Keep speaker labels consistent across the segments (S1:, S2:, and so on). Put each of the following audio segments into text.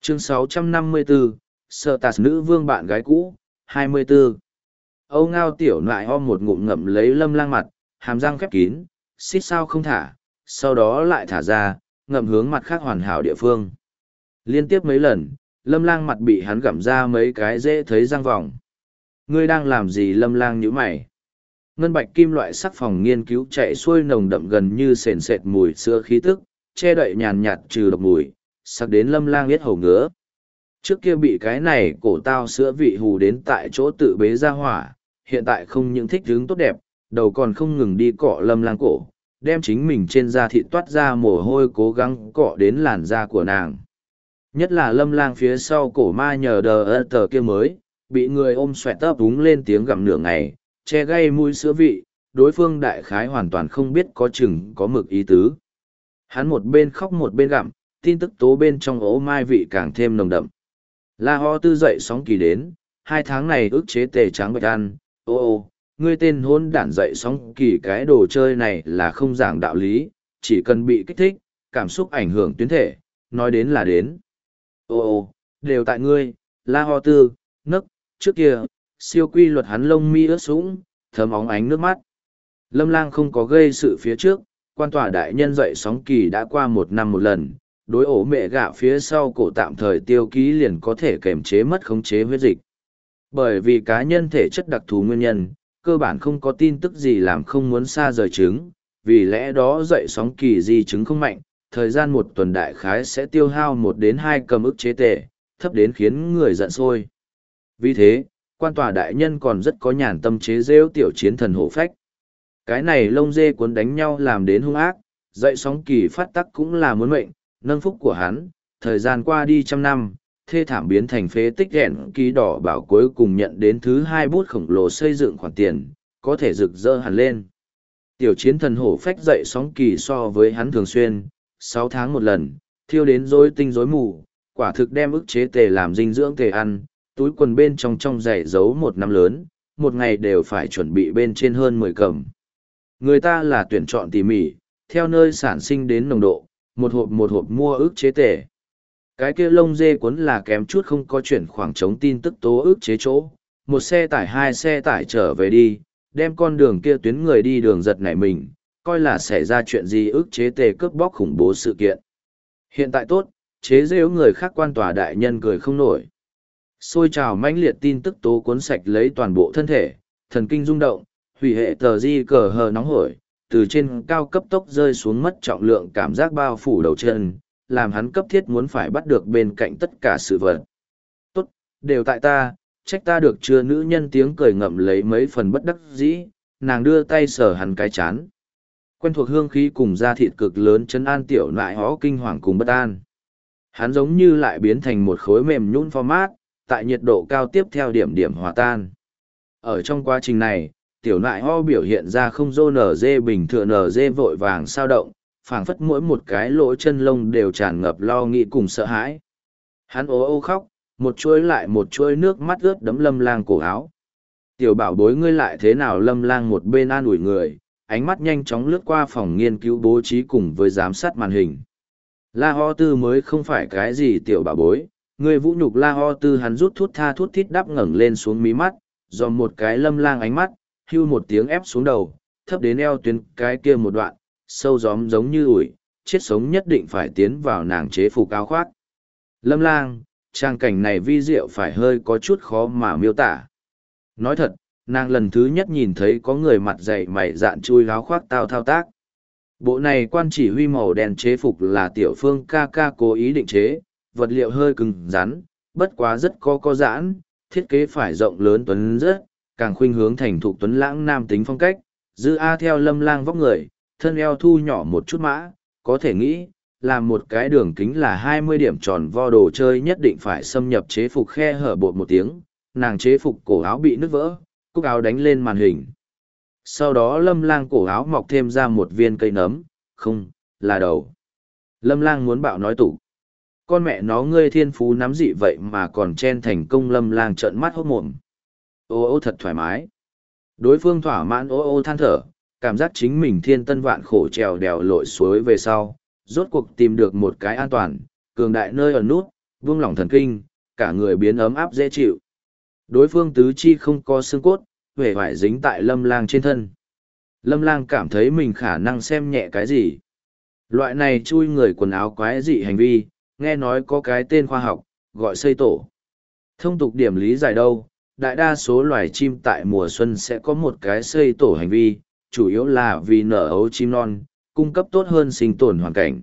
S1: Chương 654, Sở Tạt nữ vương bạn gái cũ, 24. Âu Ngao tiểu nại ho một ngụm ngậm lấy Lâm Lang mặt, hàm răng khép kín, xít sao không thả, sau đó lại thả ra, ngậm hướng mặt khác hoàn hảo địa phương. Liên tiếp mấy lần, Lâm Lang mặt bị hắn gặm ra mấy cái dễ thấy răng vòng. Ngươi đang làm gì? Lâm Lang nhíu mày. Ngân bạch kim loại sắc phòng nghiên cứu chạy xuôi nồng đậm gần như sền sệt mùi sữa khí tức, che đậy nhàn nhạt trừ độc mùi, sắc đến Lâm Lang biết hầu ngứa. Trước kia bị cái này cổ tao sữa vị hù đến tại chỗ tự bế ra hỏa, hiện tại không những thích hứng tốt đẹp, đầu còn không ngừng đi cọ Lâm Lang cổ, đem chính mình trên da thịt toát ra mồ hôi cố gắng cọ đến làn da của nàng. Nhất là Lâm Lang phía sau cổ ma nhờ đờ tờ kia mới, bị người ôm xoẹt tấp đúng lên tiếng gặm nửa ngày, che gây mùi sữa vị, đối phương đại khái hoàn toàn không biết có chừng có mực ý tứ. Hắn một bên khóc một bên gặm, tin tức tố bên trong ố mai vị càng thêm nồng đậm. La Ho Tư dậy sóng kỳ đến, 2 tháng này ức chế tề trắng bạch ăn, ô, ngươi tên hôn đản dậy sóng kỳ cái đồ chơi này là không giảng đạo lý, chỉ cần bị kích thích, cảm xúc ảnh hưởng tuyến thể, nói đến là đến. Ô, đều tại ngươi, La Ho Tư, nấc, trước kia, siêu quy luật hắn lông mi ướt sũng, thấm óng ánh nước mắt. Lâm Lang không có gây sự phía trước, quan tòa đại nhân dậy sóng kỳ đã qua 1 năm một lần, đối ổ mẹ gạ phía sau cổ tạm thời tiêu ký liền có thể kềm chế mất khống chế huyết dịch. Bởi vì cá nhân thể chất đặc thù nguyên nhân, cơ bản không có tin tức gì làm không muốn xa rời trứng, vì lẽ đó dậy sóng kỳ di chứng không mạnh, thời gian 1 tuần đại khái sẽ tiêu hao 1 đến 2 cầm ức chế tệ, thấp đến khiến người giận sôi. Vì thế, quan tòa đại nhân còn rất có nhàn tâm chế rêu tiểu chiến thần hổ phách. Cái này lông dê cuốn đánh nhau làm đến hung ác, dậy sóng kỳ phát tắc cũng là muốn mệnh, nâng phúc của hắn, thời gian qua đi 100 năm, thê thảm biến thành phế tích ghẹn ký đỏ bảo cuối cùng nhận đến thứ 2 bút khổng lồ xây dựng khoản tiền, có thể rực rỡ hẳn lên. Tiểu chiến thần hổ phách dậy sóng kỳ so với hắn thường xuyên, 6 tháng một lần, thiêu đến rối tinh rối mù, quả thực đem ức chế tề làm dinh dưỡng tề ăn, túi quần bên trong giày giấu 1 năm lớn, một ngày đều phải chuẩn bị bên trên hơn 10 cầm. Người ta là tuyển chọn tỉ mỉ, theo nơi sản sinh đến nồng độ, một hộp mua ức chế tề. Cái kia lông dê cuốn là kém chút không có chuyển khoảng trống tin tức tố ức chế chỗ, 1 xe tải 2 xe tải trở về đi, đem con đường kia tuyến người đi đường giật nảy mình, coi là xảy ra chuyện gì ức chế tề cướp bóc khủng bố sự kiện. Hiện tại tốt, chế giễu người khác quan tòa đại nhân cười không nổi. Xôi trào mãnh liệt tin tức tố cuốn sạch lấy toàn bộ thân thể, thần kinh rung động, hủy hệ tờ di cờ hờ nóng hổi, từ trên cao cấp tốc rơi xuống mất trọng lượng cảm giác bao phủ đầu chân, làm hắn cấp thiết muốn phải bắt được bên cạnh tất cả sự vật. Tốt, đều tại ta, trách ta được chưa? Nữ nhân tiếng cười ngậm lấy mấy phần bất đắc dĩ, nàng đưa tay sờ hắn cái chán. Quen thuộc hương khí cùng da thịt cực lớn chấn an tiểu nại hó kinh hoàng cùng bất an. Hắn giống như lại biến thành một khối mềm nhũn format, tại nhiệt độ cao tiếp theo điểm hòa tan. Ở trong quá trình này, tiểu nại ho biểu hiện ra không dô nở dê bình thường nở dê vội vàng sao động, phảng phất mỗi một cái lỗ chân lông đều tràn ngập lo nghĩ cùng sợ hãi. Hắn ố ô khóc, một chuỗi lại một chuỗi nước mắt ướt đẫm Lâm Lang cổ áo. Tiểu bảo bối ngươi lại thế nào? Lâm Lang một bên an ủi người, ánh mắt nhanh chóng lướt qua phòng nghiên cứu bố trí cùng với giám sát màn hình. La Ho Tư mới không phải cái gì tiểu bảo bối, người vũ nhục La Ho Tư. Hắn rút thút tha thút thít đắp ngẩng lên xuống mí mắt, dòm một cái Lâm Lang ánh mắt, hưu một tiếng ép xuống đầu, thấp đến eo tuyến cái kia một đoạn, sâu gióm giống như ủi, chết sống nhất định phải tiến vào nàng chế phục áo khoác. Lâm Lang, trang cảnh này vi diệu phải hơi có chút khó mà miêu tả. Nói thật, nàng lần thứ nhất nhìn thấy có người mặt dày mày dạn chui áo khoác tao thao tác. Bộ này quan chỉ huy màu đen chế phục là tiểu phương ca ca cố ý định chế, vật liệu hơi cứng rắn, bất quá rất có giãn, thiết kế phải rộng lớn tuấn rất, càng khuynh hướng thành thục tuấn lãng nam tính phong cách, dư A theo Lâm Lang vóc người, thân eo thu nhỏ một chút mã, có thể nghĩ, làm một cái đường kính là 20 điểm tròn vo đồ chơi nhất định phải xâm nhập chế phục khe hở bột một tiếng, nàng chế phục cổ áo bị nứt vỡ, cúc áo đánh lên màn hình. Sau đó Lâm Lang cổ áo mọc thêm ra một viên cây nấm, không, là đầu. Lâm Lang muốn bạo nói tủ. Con mẹ nó ngươi thiên phú nắm dị vậy mà còn chen thành công. Lâm Lang trợn mắt hốt mồm. Ô ô thật thoải mái. Đối phương thỏa mãn ô ô than thở, cảm giác chính mình thiên tân vạn khổ trèo đèo lội suối về sau, rốt cuộc tìm được một cái an toàn, cường đại nơi ở nút, Buông lỏng thần kinh, cả người biến ấm áp dễ chịu. Đối phương tứ chi không có xương cốt, huệ vải dính tại Lâm Lang trên thân. Lâm Lang cảm thấy mình khả năng xem nhẹ cái gì. Loại này chui người quần áo quái dị hành vi, nghe nói có cái tên khoa học, gọi xây tổ. Thông tục điểm lý giải đâu, đại đa số loài chim tại mùa xuân sẽ có một cái xây tổ hành vi, chủ yếu là vì nở ấu chim non, cung cấp tốt hơn sinh tồn hoàn cảnh.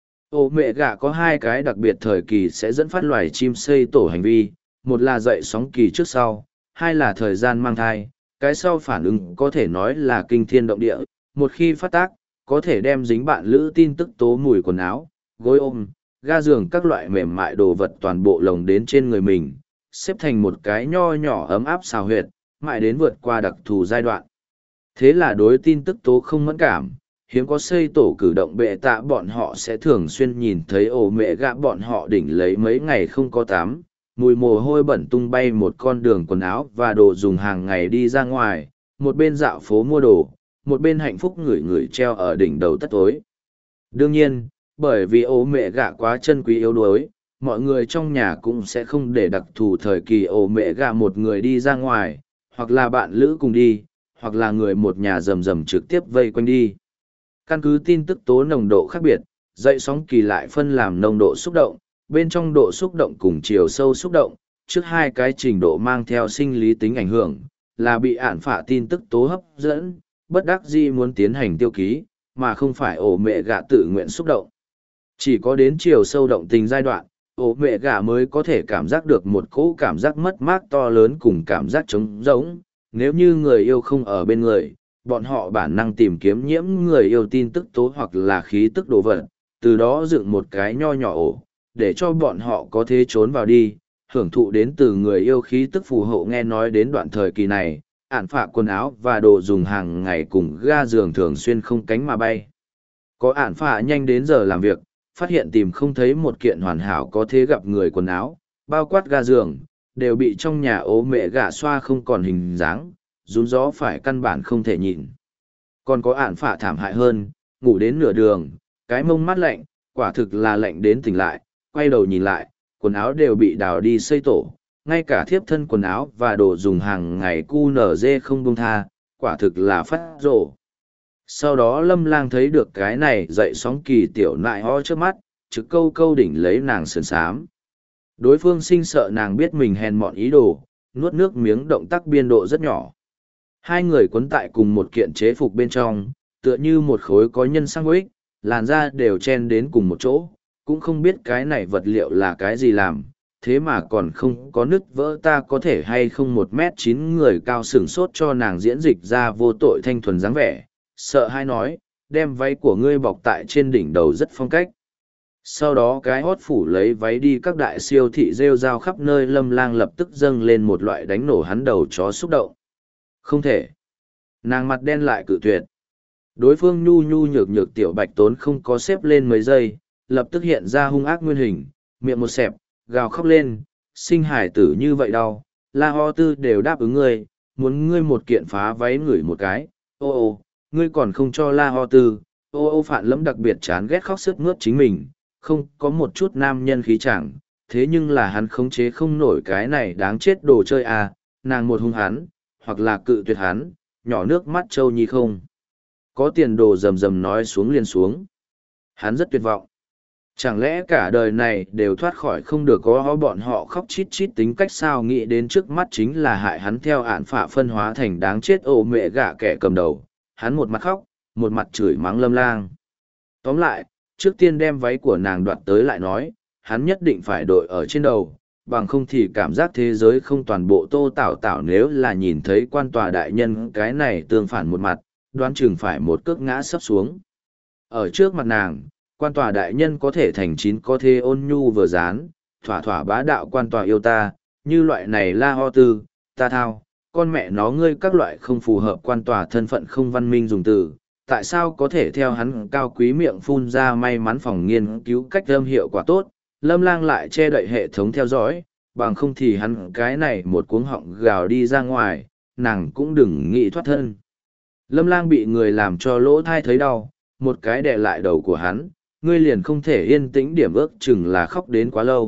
S1: Ổ mẹ gà có hai cái đặc biệt thời kỳ sẽ dẫn phát loài chim xây tổ hành vi, một là dậy sóng kỳ trước sau, hai là thời gian mang thai. Cái sau phản ứng có thể nói là kinh thiên động địa, một khi phát tác, có thể đem dính bạn lữ tin tức tố mùi quần áo, gối ôm, ga giường các loại mềm mại đồ vật toàn bộ lồng đến trên người mình, xếp thành một cái nho nhỏ ấm áp xào huyệt, mãi đến vượt qua đặc thù giai đoạn. Thế là đối tin tức tố không mẫn cảm, hiếm có xây tổ cử động bệ tạ bọn họ sẽ thường xuyên nhìn thấy ổ mẹ gạ bọn họ đỉnh lấy mấy ngày không có tắm, mùi mồ hôi bẩn tung bay một con đường quần áo và đồ dùng hàng ngày đi ra ngoài, một bên dạo phố mua đồ, một bên hạnh phúc ngửi ngửi treo ở đỉnh đầu tất tối. Đương nhiên, bởi vì ổ mẹ gạ quá chân quý yếu đuối, mọi người trong nhà cũng sẽ không để đặc thù thời kỳ ổ mẹ gạ một người đi ra ngoài, hoặc là bạn lữ cùng đi, hoặc là người một nhà rầm rầm trực tiếp vây quanh đi. Căn cứ tin tức tố nồng độ khác biệt, dậy sóng kỳ lại phân làm nồng độ xúc động, bên trong độ xúc động cùng chiều sâu xúc động, trước hai cái trình độ mang theo sinh lý tính ảnh hưởng, là bị ản phả tin tức tố hấp dẫn, bất đắc dĩ muốn tiến hành tiêu ký, mà không phải ổ mẹ gạ tự nguyện xúc động. Chỉ có đến chiều sâu động tình giai đoạn, ổ mẹ gạ mới có thể cảm giác được một cỗ cảm giác mất mát to lớn cùng cảm giác trống rỗng. Nếu như người yêu không ở bên người, bọn họ bản năng tìm kiếm nhiễm người yêu tin tức tố hoặc là khí tức đồ vật, từ đó dựng một cái nho nhỏ ổ, để cho bọn họ có thể trốn vào đi, hưởng thụ đến từ người yêu khí tức phù hộ. Nghe nói đến đoạn thời kỳ này, ản phạ quần áo và đồ dùng hàng ngày cùng ga giường thường xuyên không cánh mà bay. Có ản phạ nhanh đến giờ làm việc, phát hiện tìm không thấy một kiện hoàn hảo có thể gặp người quần áo, bao quát ga giường, đều bị trong nhà ố mẹ gạ xoa không còn hình dáng, rún gió phải căn bản không thể nhìn. Còn có ản phạ thảm hại hơn, ngủ đến nửa đường, cái mông mát lạnh, quả thực là lạnh đến tỉnh lại, quay đầu nhìn lại, quần áo đều bị đào đi xây tổ, ngay cả thiếp thân quần áo và đồ dùng hàng ngày QNZ không buông tha, quả thực là phát rổ. Sau đó Lâm Lang thấy được cái này dậy sóng kỳ tiểu nại ho trước mắt, trực câu câu đỉnh lấy nàng sườn sám. Đối phương sinh sợ nàng biết mình hèn mọn ý đồ, nuốt nước miếng động tác biên độ rất nhỏ. Hai người quấn tại cùng một kiện chế phục bên trong, tựa như một khối có nhân sandwich, làn da đều chen đến cùng một chỗ, cũng không biết cái này vật liệu là cái gì làm, thế mà còn không có nứt vỡ. Ta có thể hay không 1m9 người cao sửng sốt cho nàng diễn dịch ra vô tội thanh thuần dáng vẻ, sợ hay nói, đem váy của ngươi bọc tại trên đỉnh đầu rất phong cách. Sau đó cái hót phủ lấy váy đi các đại siêu thị rêu rao khắp nơi. Lâm Lang lập tức dâng lên một loại đánh nổ hắn đầu chó xúc động. Không thể. Nàng mặt đen lại cự tuyệt. Đối phương nhu nhu nhược nhược tiểu bạch tốn không có xếp lên mấy giây, lập tức hiện ra hung ác nguyên hình, miệng một xẹp, gào khóc lên, sinh hải tử như vậy đau, La Ho Tư đều đáp ứng ngươi, muốn ngươi một kiện phá váy ngửi một cái, ô, ngươi còn không cho La Ho Tư, Phạn Lẫm đặc biệt chán ghét khóc sướt mướt chính mình, không có một chút nam nhân khí chẳng, thế nhưng là hắn khống chế không nổi cái này đáng chết đồ chơi à, nàng một hung hắn, hoặc là cự tuyệt hắn, nhỏ nước mắt châu nhi không. Có tiền đồ rầm rầm nói xuống liền xuống. Hắn rất tuyệt vọng. Chẳng lẽ cả đời này đều thoát khỏi không được có bọn họ khóc chít chít tính cách sao? Nghĩ đến trước mắt chính là hại hắn theo ạn phả phân hóa thành đáng chết ổ mẹ gạ kẻ cầm đầu. Hắn một mặt khóc, một mặt chửi mắng Lâm Lang. Tóm lại, trước tiên đem váy của nàng đoạt tới lại nói, hắn nhất định phải đội ở trên đầu, bằng không thì cảm giác thế giới không toàn bộ Tô Tảo Tảo. Nếu là nhìn thấy quan tòa đại nhân cái này tương phản một mặt, đoán chừng phải một cước ngã sấp xuống. Ở trước mặt nàng, quan tòa đại nhân có thể thành chín có thể ôn nhu vừa dán, thỏa thỏa bá đạo quan tòa yêu ta, như loại này La Ho Tư, ta thao, con mẹ nó ngươi các loại không phù hợp quan tòa thân phận không văn minh dùng từ, tại sao có thể theo hắn cao quý miệng phun ra may mắn phòng nghiên cứu cách âm hiệu quả tốt. Lâm Lang lại che đậy hệ thống theo dõi, bằng không thì hắn cái này một cuống họng gào đi ra ngoài, nàng cũng đừng nghĩ thoát thân. Lâm Lang bị người làm cho lỗ thai thấy đau, một cái đè lại đầu của hắn, ngươi liền không thể yên tĩnh điểm ước chừng là khóc đến quá lâu,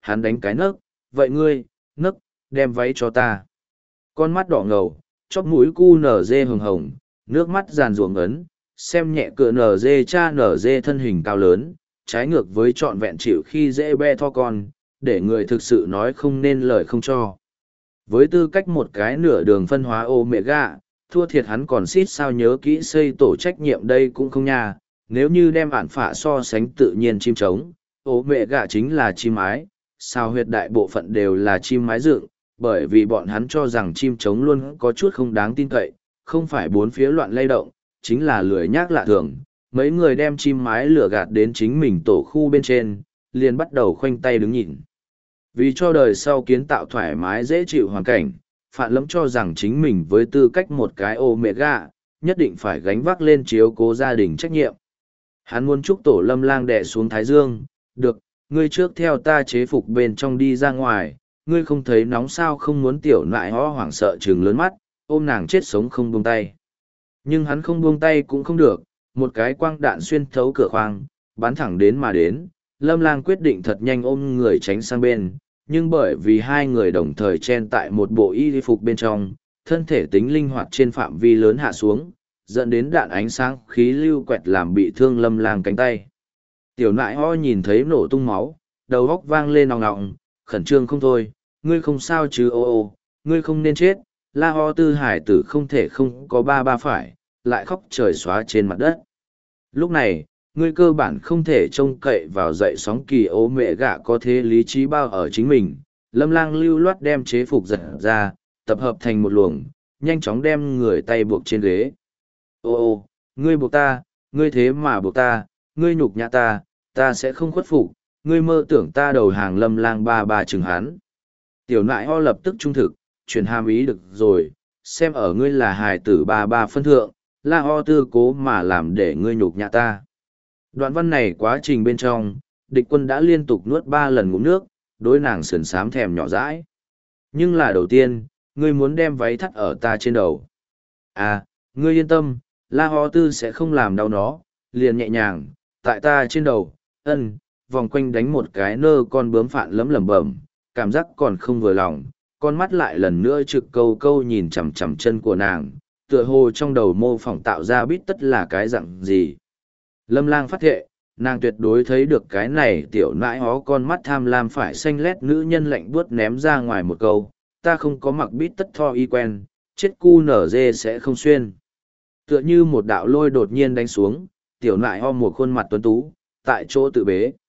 S1: hắn đánh cái nấc, vậy ngươi, nấc, đem váy cho ta. Con mắt đỏ ngầu, chóp mũi cu nở dê hồng hồng, nước mắt giàn ruộng ấn, xem nhẹ cửa nở dê cha nở dê thân hình cao lớn, trái ngược với trọn vẹn chịu khi dễ be tho con, để người thực sự nói không nên lời không cho. Với tư cách một cái nửa đường phân hóa Omega, thua thiệt hắn còn xít sao nhớ kỹ xây tổ trách nhiệm đây cũng không nha, nếu như đem ản phạ so sánh tự nhiên chim trống, Omega chính là chim ái, sao huyệt đại bộ phận đều là chim mái dựng, bởi vì bọn hắn cho rằng chim trống luôn có chút không đáng tin cậy, không phải bốn phía loạn lay động, chính là lười nhác lạ thường. Mấy người đem chim mái lửa gạt đến chính mình tổ khu bên trên, liền bắt đầu khoanh tay đứng nhìn. Vì cho đời sau kiến tạo thoải mái dễ chịu hoàn cảnh, Phạn Lâm cho rằng chính mình với tư cách một cái Omega, nhất định phải gánh vác lên chiếu cố gia đình trách nhiệm. Hắn muốn chúc tổ Lâm Lang đè xuống Thái Dương, được, ngươi trước theo ta chế phục bên trong đi ra ngoài, ngươi không thấy nóng sao không muốn tiểu nại ho hoảng sợ trừng lớn mắt, ôm nàng chết sống không buông tay. Nhưng hắn không buông tay cũng không được, một cái quang đạn xuyên thấu cửa khoang, bắn thẳng đến mà đến, Lâm Lang quyết định thật nhanh ôm người tránh sang bên, nhưng bởi vì hai người đồng thời chen tại một bộ y phục bên trong, thân thể tính linh hoạt trên phạm vi lớn hạ xuống, dẫn đến đạn ánh sáng khí lưu quẹt làm bị thương Lâm Lang cánh tay. Tiểu nại ho nhìn thấy nổ tung máu, đầu góc vang lên nòng nọng, khẩn trương không thôi, ngươi không sao chứ ô ô, ngươi không nên chết, la ho tư hải tử không thể không có ba phải, lại khóc trời xóa trên mặt đất. Lúc này, ngươi cơ bản không thể trông cậy vào dậy sóng kỳ ố mẹ gạ có thế lý trí bao ở chính mình. Lâm Lang lưu loát đem chế phục giật ra, tập hợp thành một luồng, nhanh chóng đem người tay buộc trên ghế. Ô ô, ngươi buộc ta, ngươi thế mà buộc ta, ngươi nhục nhã ta, ta sẽ không khuất phục, ngươi mơ tưởng ta đầu hàng Lâm Lang ba chừng hắn. Tiểu nại ho lập tức trung thực, truyền hàm ý được rồi, xem ở ngươi là hài tử ba phân thượng, la ho tư cố mà làm để ngươi nhục nhã ta. Đoạn văn này quá trình bên trong, địch quân đã liên tục nuốt 3 lần ngụm nước, đối nàng sườn sám thèm nhỏ dãi. Nhưng là đầu tiên, ngươi muốn đem váy thắt ở ta trên đầu. À, ngươi yên tâm, la ho tư sẽ không làm đau nó, liền nhẹ nhàng, tại ta trên đầu, vòng quanh đánh một cái nơ con bướm Phạn lấm lẩm bẩm, cảm giác còn không vừa lòng, con mắt lại lần nữa trực câu nhìn chằm chằm chân của nàng, tựa hồ trong đầu mô phỏng tạo ra bít tất là cái dạng gì. Lâm Lang phát thệ, nàng tuyệt đối thấy được cái này tiểu nãi hó con mắt tham lam phải xanh lét nữ nhân lạnh buốt ném ra ngoài một câu, ta không có mặc bít tất tho y quen, chết cu nở dê sẽ không xuyên. Tựa như một đạo lôi đột nhiên đánh xuống, tiểu nãi ho một khuôn mặt tuấn tú, tại chỗ tự bế.